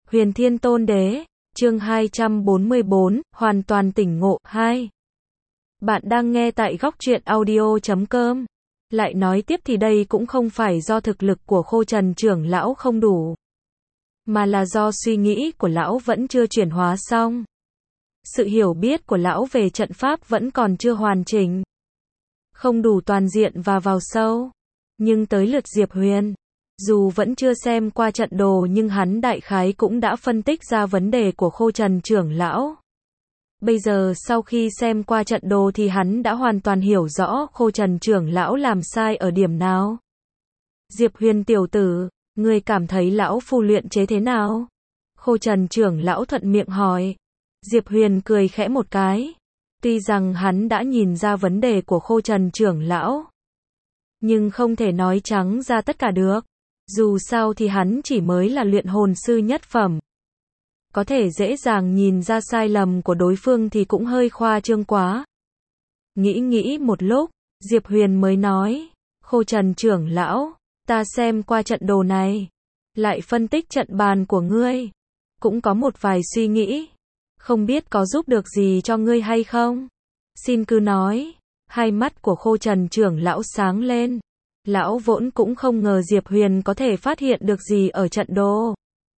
Huyền Thiên Tôn Đế, chương 244, hoàn toàn tỉnh ngộ, 2. Bạn đang nghe tại góc truyện audio.com. Lại nói tiếp thì đây cũng không phải do thực lực của Khô Trần trưởng lão không đủ, mà là do suy nghĩ của lão vẫn chưa chuyển hóa xong. Sự hiểu biết của lão về trận pháp vẫn còn chưa hoàn chỉnh, không đủ toàn diện và vào sâu. Nhưng tới lượt Diệp Huyền, dù vẫn chưa xem qua trận đồ nhưng hắn đại khái cũng đã phân tích ra vấn đề của Khô Trần trưởng lão. Bây giờ sau khi xem qua trận đồ thì hắn đã hoàn toàn hiểu rõ Khô Trần trưởng lão làm sai ở điểm nào. Diệp Huyền tiểu tử, ngươi cảm thấy lão phu luyện chế thế nào? Khô Trần trưởng lão thuận miệng hỏi. Diệp Huyền cười khẽ một cái. Tuy rằng hắn đã nhìn ra vấn đề của Khô Trần trưởng lão, nhưng không thể nói trắng ra tất cả được. Dù sao thì hắn chỉ mới là luyện hồn sư nhất phẩm. Có thể dễ dàng nhìn ra sai lầm của đối phương thì cũng hơi khoa trương quá. Nghĩ một lúc, Diệp Huyền mới nói, Khô Trần trưởng lão, ta xem qua trận đồ này, lại phân tích trận bàn của ngươi, cũng có một vài suy nghĩ, không biết có giúp được gì cho ngươi hay không? Xin cứ nói. Hai mắt của Khô Trần trưởng lão sáng lên. Lão vốn cũng không ngờ Diệp Huyền có thể phát hiện được gì ở trận đồ,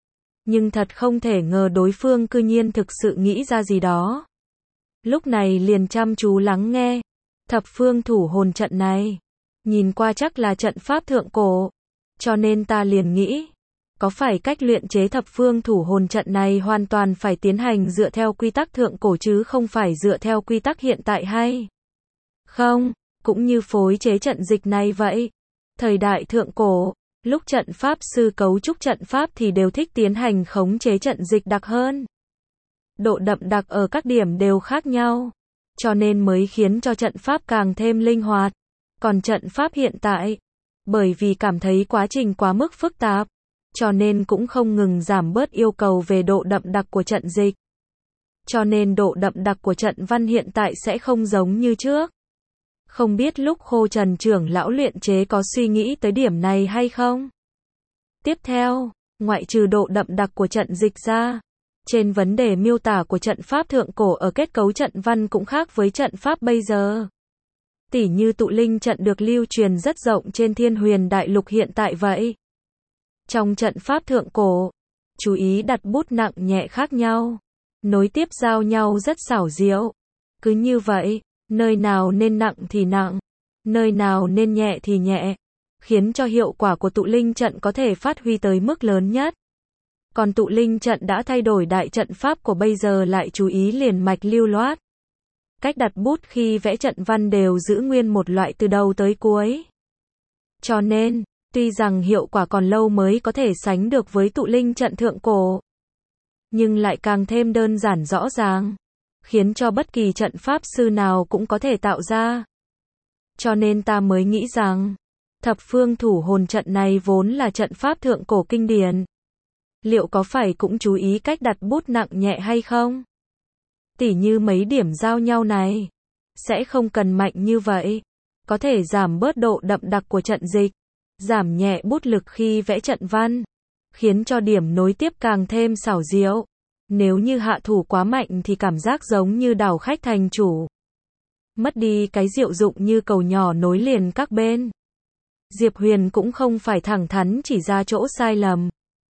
nhưng thật không thể ngờ đối phương cư nhiên thực sự nghĩ ra gì đó. Lúc này liền chăm chú lắng nghe. Thập phương thủ hồn trận này, nhìn qua chắc là trận pháp thượng cổ, cho nên ta liền nghĩ, có phải cách luyện chế thập phương thủ hồn trận này hoàn toàn phải tiến hành dựa theo quy tắc thượng cổ chứ không phải dựa theo quy tắc hiện tại hay không? Cũng như phối chế trận dịch này vậy. Thời đại thượng cổ, lúc trận pháp sư cấu trúc trận pháp thì đều thích tiến hành khống chế trận dịch đặc hơn. Độ đậm đặc ở các điểm đều khác nhau, cho nên mới khiến cho trận pháp càng thêm linh hoạt. Còn trận pháp hiện tại, bởi vì cảm thấy quá trình quá mức phức tạp, cho nên cũng không ngừng giảm bớt yêu cầu về độ đậm đặc của trận dịch. Cho nên độ đậm đặc của trận văn hiện tại sẽ không giống như trước. Không biết lúc Khô Trần trưởng lão luyện chế có suy nghĩ tới điểm này hay không? Tiếp theo, ngoại trừ độ đậm đặc của trận dịch ra, trên vấn đề miêu tả của trận pháp thượng cổ ở kết cấu trận văn cũng khác với trận pháp bây giờ. Tỉ như tụ linh trận được lưu truyền rất rộng trên Thiên Huyền Đại Lục hiện tại vậy. Trong trận pháp thượng cổ, chú ý đặt bút nặng nhẹ khác nhau, nối tiếp giao nhau rất xảo diệu. Cứ như vậy, nơi nào nên nặng thì nặng, nơi nào nên nhẹ thì nhẹ, khiến cho hiệu quả của tụ linh trận có thể phát huy tới mức lớn nhất. Còn tụ linh trận đã thay đổi đại trận pháp của bây giờ lại chú ý liền mạch lưu loát. Cách đặt bút khi vẽ trận văn đều giữ nguyên một loại từ đầu tới cuối. Cho nên, tuy rằng hiệu quả còn lâu mới có thể sánh được với tụ linh trận thượng cổ, nhưng lại càng thêm đơn giản rõ ràng, khiến cho bất kỳ trận pháp sư nào cũng có thể tạo ra. Cho nên ta mới nghĩ rằng, thập phương thủ hồn trận này vốn là trận pháp thượng cổ kinh điển. Liệu có phải cũng chú ý cách đặt bút nặng nhẹ hay không? Tỉ như mấy điểm giao nhau này, sẽ không cần mạnh như vậy, có thể giảm bớt độ đậm đặc của trận dịch, giảm nhẹ bút lực khi vẽ trận văn, khiến cho điểm nối tiếp càng thêm xảo diệu. Nếu như hạ thủ quá mạnh thì cảm giác giống như đảo khách thành chủ, mất đi cái diệu dụng như cầu nhỏ nối liền các bên. Diệp Huyền cũng không phải thẳng thắn chỉ ra chỗ sai lầm,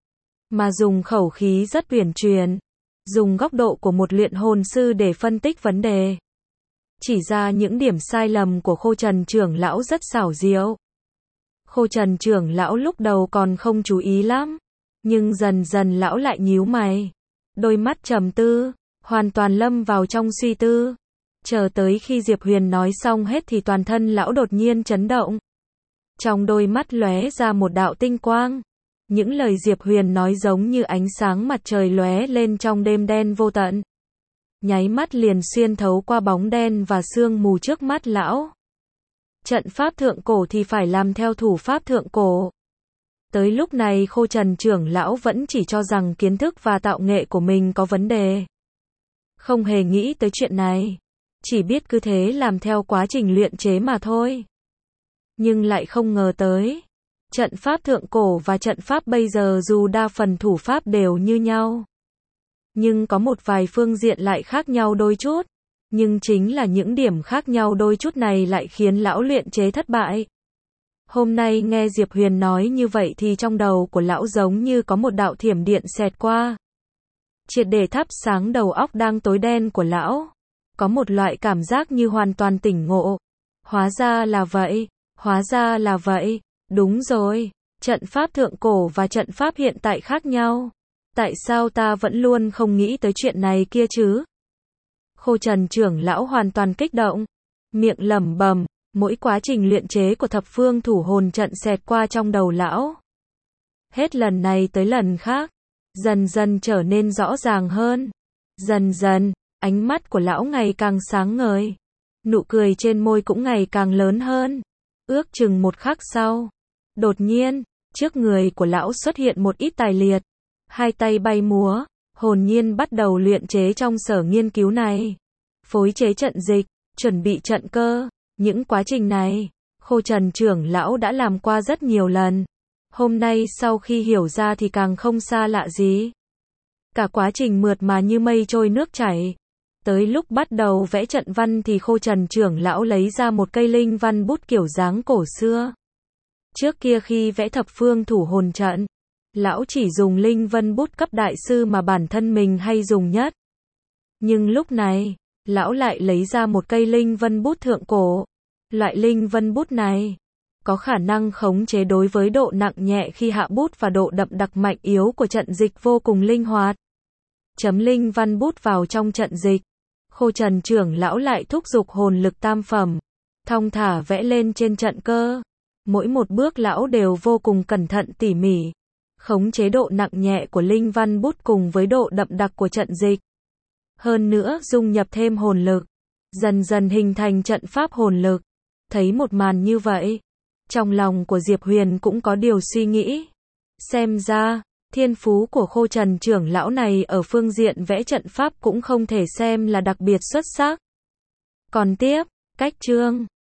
mà dùng khẩu khí rất uyển chuyển, dùng góc độ của một luyện hồn sư để phân tích vấn đề, chỉ ra những điểm sai lầm của Khô Trần trưởng lão rất xảo diệu. Khô Trần trưởng lão lúc đầu còn không chú ý lắm, nhưng dần dần lão lại nhíu mày, đôi mắt trầm tư, hoàn toàn lâm vào trong suy tư. Chờ tới khi Diệp Huyền nói xong hết thì toàn thân lão đột nhiên chấn động. Trong đôi mắt lóe ra một đạo tinh quang. Những lời Diệp Huyền nói giống như ánh sáng mặt trời lóe lên trong đêm đen vô tận, nháy mắt liền xuyên thấu qua bóng đen và sương mù trước mắt lão. Trận pháp thượng cổ thì phải làm theo thủ pháp thượng cổ. Tới lúc này Khô Trần trưởng lão vẫn chỉ cho rằng kiến thức và tạo nghệ của mình có vấn đề, không hề nghĩ tới chuyện này, chỉ biết cứ thế làm theo quá trình luyện chế mà thôi. Nhưng lại không ngờ tới, Trận pháp thượng cổ và trận pháp bây giờ dù đa phần thủ pháp đều như nhau, nhưng có một vài phương diện lại khác nhau đôi chút. Nhưng chính là những điểm khác nhau đôi chút này lại khiến lão luyện chế thất bại. Hôm nay nghe Diệp Huyền nói như vậy thì trong đầu của lão giống như có một đạo thiểm điện xẹt qua, triệt để thắp sáng đầu óc đang tối đen của lão. Có một loại cảm giác như hoàn toàn tỉnh ngộ. Hóa ra là vậy, hóa ra là vậy, đúng rồi, trận pháp thượng cổ và trận pháp hiện tại khác nhau. Tại sao ta vẫn luôn không nghĩ tới chuyện này kia chứ? Khô Trần trưởng lão hoàn toàn kích động, miệng lẩm bẩm, mỗi quá trình luyện chế của thập phương thủ hồn trận xẹt qua trong đầu lão. Hết lần này tới lần khác, dần dần trở nên rõ ràng hơn. Dần dần, ánh mắt của lão ngày càng sáng ngời, nụ cười trên môi cũng ngày càng lớn hơn. Ước chừng một khắc sau, đột nhiên, trước người của lão xuất hiện một ít tài liệt. Hai tay bay múa, hồn nhiên bắt đầu luyện chế trong sở nghiên cứu này. Phối chế trận dịch, chuẩn bị trận cơ, những quá trình này, Khô Trần trưởng lão đã làm qua rất nhiều lần. Hôm nay sau khi hiểu ra thì càng không xa lạ gì. Cả quá trình mượt mà như mây trôi nước chảy. Tới lúc bắt đầu vẽ trận văn thì Khô Trần trưởng lão lấy ra một cây linh văn bút kiểu dáng cổ xưa. Trước kia khi vẽ thập phương thủ hồn trận, lão chỉ dùng linh vân bút cấp đại sư mà bản thân mình hay dùng nhất. Nhưng lúc này, lão lại lấy ra một cây linh vân bút thượng cổ. Loại linh vân bút này có khả năng khống chế đối với độ nặng nhẹ khi hạ bút và độ đậm đặc mạnh yếu của trận dịch vô cùng linh hoạt. Chấm linh văn bút vào trong trận dịch. Khô Trần trưởng lão lại thúc giục hồn lực tam phẩm, thong thả vẽ lên trên trận cơ. Mỗi một bước lão đều vô cùng cẩn thận tỉ mỉ, khống chế độ nặng nhẹ của linh văn bút cùng với độ đậm đặc của trận dịch. Hơn nữa dung nhập thêm hồn lực, dần dần hình thành trận pháp hồn lực. Thấy một màn như vậy, trong lòng của Diệp Huyền cũng có điều suy nghĩ. Xem ra, thiên phú của Khô Trần trưởng lão này ở phương diện vẽ trận pháp cũng không thể xem là đặc biệt xuất sắc. Còn tiếp, cách chương